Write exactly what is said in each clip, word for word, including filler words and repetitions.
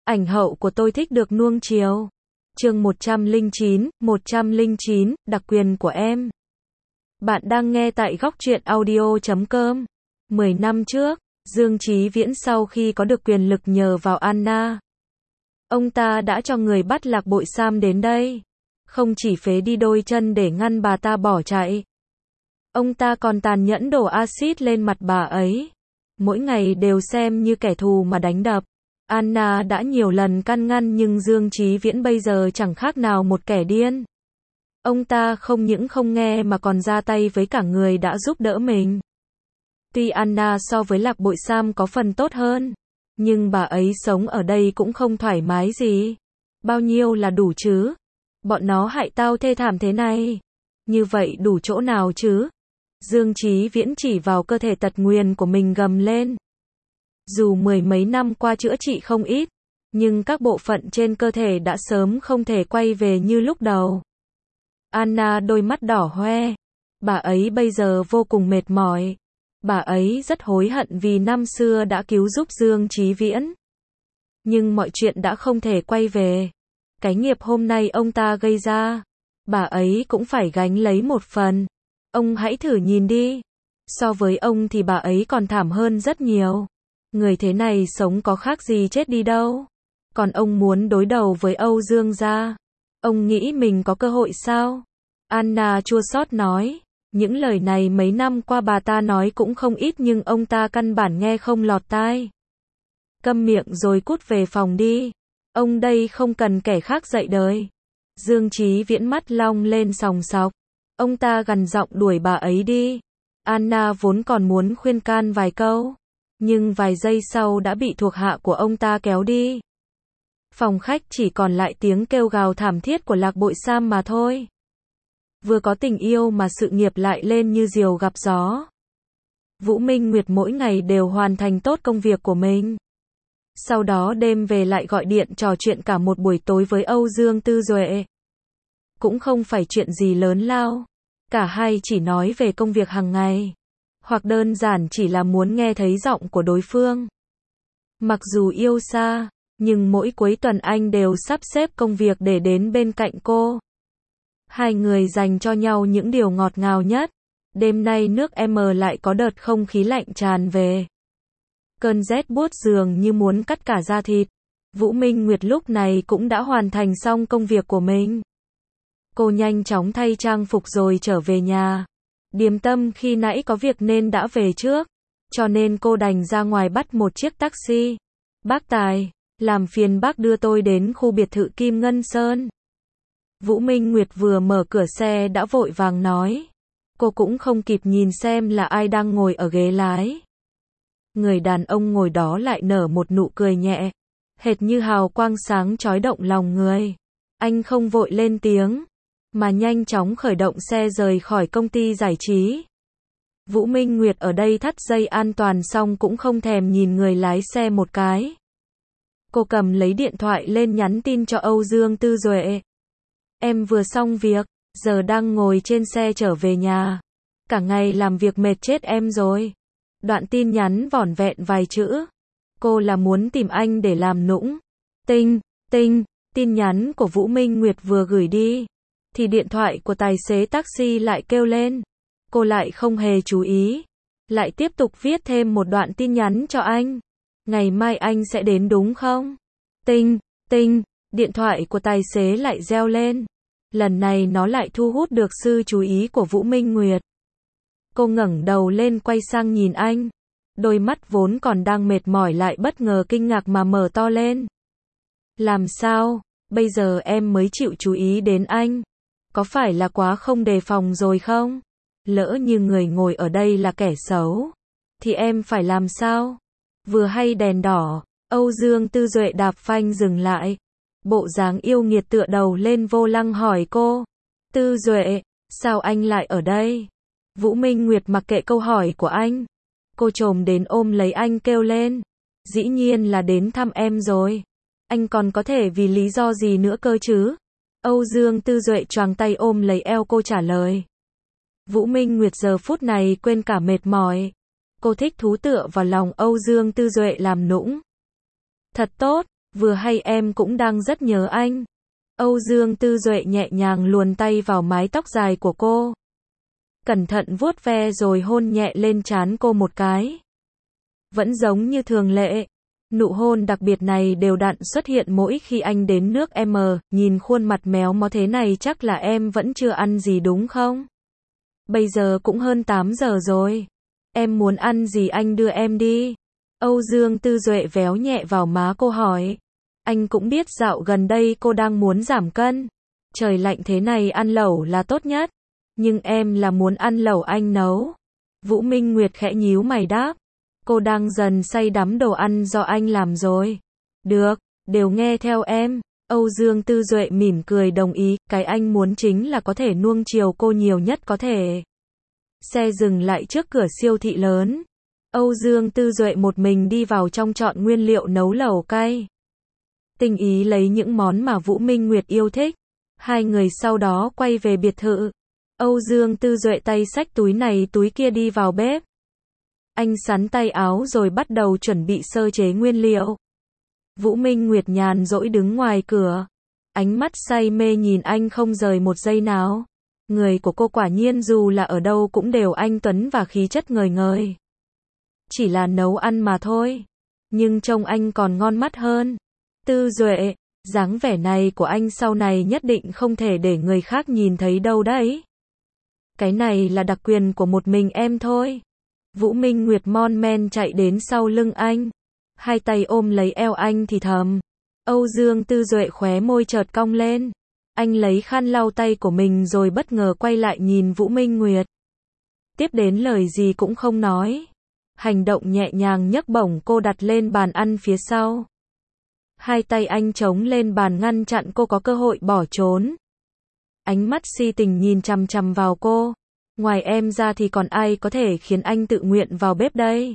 Ảnh hậu của tôi thích được nuông chiều. Chương một trăm lẻ chín, một trăm lẻ chín, đặc quyền của em. Bạn đang nghe tại góc truyện audio chấm com. mười năm trước, Dương Chí Viễn sau khi có được quyền lực nhờ vào Anna, ông ta đã cho người bắt Lạc Bội Sam đến đây. Không chỉ phế đi đôi chân để ngăn bà ta bỏ chạy, ông ta còn tàn nhẫn đổ axit lên mặt bà ấy. Mỗi ngày đều xem như kẻ thù mà đánh đập. Anna đã nhiều lần can ngăn nhưng Dương Chí Viễn bây giờ chẳng khác nào một kẻ điên. Ông ta không những không nghe mà còn ra tay với cả người đã giúp đỡ mình. Tuy Anna so với Lạc Bội Sam có phần tốt hơn, nhưng bà ấy sống ở đây cũng không thoải mái gì. Bao nhiêu là đủ chứ? Bọn nó hại tao thê thảm thế này. Như vậy đủ chỗ nào chứ? Dương Chí Viễn chỉ vào cơ thể tật nguyền của mình gầm lên. Dù mười mấy năm qua chữa trị không ít, nhưng các bộ phận trên cơ thể đã sớm không thể quay về như lúc đầu. Anna đôi mắt đỏ hoe. Bà ấy bây giờ vô cùng mệt mỏi. Bà ấy rất hối hận vì năm xưa đã cứu giúp Dương Chí Viễn. Nhưng mọi chuyện đã không thể quay về. Cái nghiệp hôm nay ông ta gây ra, bà ấy cũng phải gánh lấy một phần. Ông hãy thử nhìn đi. So với ông thì bà ấy còn thảm hơn rất nhiều. Người thế này sống có khác gì chết đi đâu. Còn ông muốn đối đầu với Âu Dương gia. Ông nghĩ mình có cơ hội sao? Anna chua xót nói. Những lời này mấy năm qua bà ta nói cũng không ít nhưng ông ta căn bản nghe không lọt tai. Câm miệng rồi cút về phòng đi. Ông đây không cần kẻ khác dạy đời. Dương Chí Viễn mắt long lên sòng sọc. Ông ta gằn giọng đuổi bà ấy đi. Anna vốn còn muốn khuyên can vài câu, nhưng vài giây sau đã bị thuộc hạ của ông ta kéo đi. Phòng khách chỉ còn lại tiếng kêu gào thảm thiết của Lạc Bội Sam mà thôi. Vừa có tình yêu mà sự nghiệp lại lên như diều gặp gió. Vũ Minh Nguyệt mỗi ngày đều hoàn thành tốt công việc của mình. Sau đó đêm về lại gọi điện trò chuyện cả một buổi tối với Âu Dương Tư Duệ. Cũng không phải chuyện gì lớn lao. Cả hai chỉ nói về công việc hàng ngày. Hoặc đơn giản chỉ là muốn nghe thấy giọng của đối phương. Mặc dù yêu xa, nhưng mỗi cuối tuần anh đều sắp xếp công việc để đến bên cạnh cô. Hai người dành cho nhau những điều ngọt ngào nhất. Đêm nay nước M lại có đợt không khí lạnh tràn về. Cơn rét buốt dường như muốn cắt cả da thịt. Vũ Minh Nguyệt lúc này cũng đã hoàn thành xong công việc của mình. Cô nhanh chóng thay trang phục rồi trở về nhà. Điềm Tâm khi nãy có việc nên đã về trước, cho nên cô đành ra ngoài bắt một chiếc taxi. Bác Tài, làm phiền bác đưa tôi đến khu biệt thự Kim Ngân Sơn. Vũ Minh Nguyệt vừa mở cửa xe đã vội vàng nói. Cô cũng không kịp nhìn xem là ai đang ngồi ở ghế lái. Người đàn ông ngồi đó lại nở một nụ cười nhẹ, hệt như hào quang sáng chói động lòng người. Anh không vội lên tiếng, mà nhanh chóng khởi động xe rời khỏi công ty giải trí. Vũ Minh Nguyệt ở đây thắt dây an toàn xong cũng không thèm nhìn người lái xe một cái. Cô cầm lấy điện thoại lên nhắn tin cho Âu Dương Tư Duệ. Em vừa xong việc, giờ đang ngồi trên xe trở về nhà. Cả ngày làm việc mệt chết em rồi. Đoạn tin nhắn vỏn vẹn vài chữ. Cô là muốn tìm anh để làm nũng. Tinh, tinh, tin nhắn của Vũ Minh Nguyệt vừa gửi đi, thì điện thoại của tài xế taxi lại kêu lên. Cô lại không hề chú ý. Lại tiếp tục viết thêm một đoạn tin nhắn cho anh. Ngày mai anh sẽ đến đúng không? Tinh, tinh, điện thoại của tài xế lại reo lên. Lần này nó lại thu hút được sự chú ý của Vũ Minh Nguyệt. Cô ngẩng đầu lên quay sang nhìn anh. Đôi mắt vốn còn đang mệt mỏi lại bất ngờ kinh ngạc mà mở to lên. Làm sao, bây giờ em mới chịu chú ý đến anh? Có phải là quá không đề phòng rồi không? Lỡ như người ngồi ở đây là kẻ xấu, thì em phải làm sao? Vừa hay đèn đỏ, Âu Dương Tư Duệ đạp phanh dừng lại. Bộ dáng yêu nghiệt tựa đầu lên vô lăng hỏi cô. Tư Duệ, sao anh lại ở đây? Vũ Minh Nguyệt mặc kệ câu hỏi của anh. Cô trồm đến ôm lấy anh kêu lên. Dĩ nhiên là đến thăm em rồi. Anh còn có thể vì lý do gì nữa cơ chứ? Âu Dương Tư Duệ choàng tay ôm lấy eo cô trả lời. Vũ Minh Nguyệt giờ phút này quên cả mệt mỏi. Cô thích thú tựa vào lòng Âu Dương Tư Duệ làm nũng. Thật tốt, Vừa hay em cũng đang rất nhớ anh. Âu Dương Tư Duệ nhẹ nhàng luồn tay vào mái tóc dài của cô. Cẩn thận vuốt ve rồi hôn nhẹ lên trán cô một cái. Vẫn giống như thường lệ. Nụ hôn đặc biệt này đều đặn xuất hiện mỗi khi anh đến nước em, nhìn khuôn mặt méo mó thế này chắc là em vẫn chưa ăn gì đúng không? Bây giờ cũng hơn tám giờ rồi. Em muốn ăn gì anh đưa em đi. Âu Dương Tư Duệ véo nhẹ vào má cô hỏi. Anh cũng biết dạo gần đây cô đang muốn giảm cân. Trời lạnh thế này ăn lẩu là tốt nhất. Nhưng em là muốn ăn lẩu anh nấu. Vũ Minh Nguyệt khẽ nhíu mày đáp. Cô đang dần say đắm đồ ăn do anh làm rồi. Được, đều nghe theo em. Âu Dương Tư Duệ mỉm cười đồng ý, cái anh muốn chính là có thể nuông chiều cô nhiều nhất có thể. Xe dừng lại trước cửa siêu thị lớn. Âu Dương Tư Duệ một mình đi vào trong chọn nguyên liệu nấu lẩu cay. Tinh ý lấy những món mà Vũ Minh Nguyệt yêu thích. Hai người sau đó quay về biệt thự. Âu Dương Tư Duệ tay xách túi này túi kia đi vào bếp. Anh sắn tay áo rồi bắt đầu chuẩn bị sơ chế nguyên liệu. Vũ Minh Nguyệt nhàn rỗi đứng ngoài cửa. Ánh mắt say mê nhìn anh không rời một giây nào. Người của cô quả nhiên dù là ở đâu cũng đều anh tuấn và khí chất ngời ngời. Chỉ là nấu ăn mà thôi. Nhưng trông anh còn ngon mắt hơn. Tư Duệ, dáng vẻ này của anh sau này nhất định không thể để người khác nhìn thấy đâu đấy. Cái này là đặc quyền của một mình em thôi. Vũ Minh Nguyệt mon men chạy đến sau lưng anh. Hai tay ôm lấy eo anh thì thầm. Âu Dương Tư Duệ khóe môi chợt cong lên. Anh lấy khăn lau tay của mình rồi bất ngờ quay lại nhìn Vũ Minh Nguyệt. Tiếp đến lời gì cũng không nói. Hành động nhẹ nhàng nhấc bổng cô đặt lên bàn ăn phía sau. Hai tay anh chống lên bàn ngăn chặn cô có cơ hội bỏ trốn. Ánh mắt si tình nhìn chằm chằm vào cô. Ngoài em ra thì còn ai có thể khiến anh tự nguyện vào bếp đây?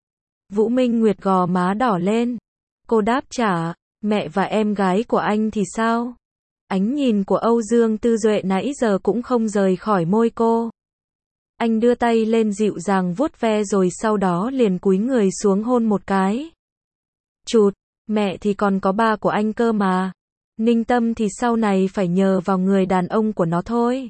Vũ Minh Nguyệt gò má đỏ lên. Cô đáp trả, mẹ và em gái của anh thì sao? Ánh nhìn của Âu Dương Tư Duệ nãy giờ cũng không rời khỏi môi cô. Anh đưa tay lên dịu dàng vuốt ve rồi sau đó liền cúi người xuống hôn một cái. Chụt, mẹ thì còn có ba của anh cơ mà. Ninh Tâm thì sau này phải nhờ vào người đàn ông của nó thôi.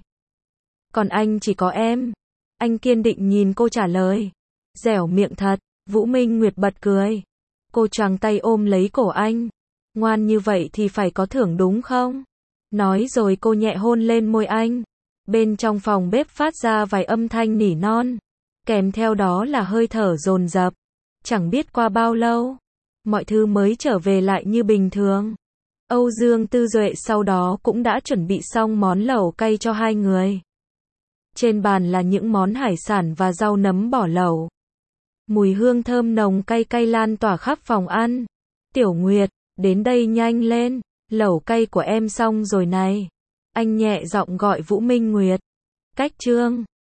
Còn anh chỉ có em. Anh kiên định nhìn cô trả lời. Dẻo miệng thật. Vũ Minh Nguyệt bật cười. Cô choàng tay ôm lấy cổ anh. Ngoan như vậy thì phải có thưởng đúng không? Nói rồi cô nhẹ hôn lên môi anh. Bên trong phòng bếp phát ra vài âm thanh nỉ non. Kèm theo đó là hơi thở dồn dập. Chẳng biết qua bao lâu, mọi thứ mới trở về lại như bình thường. Âu Dương Tư Duệ sau đó cũng đã chuẩn bị xong món lẩu cay cho hai người. Trên bàn là những món hải sản và rau nấm bò lẩu. Mùi hương thơm nồng cay cay lan tỏa khắp phòng ăn. Tiểu Nguyệt, đến đây nhanh lên, lẩu cay của em xong rồi này. Anh nhẹ giọng gọi Vũ Minh Nguyệt. Cách chương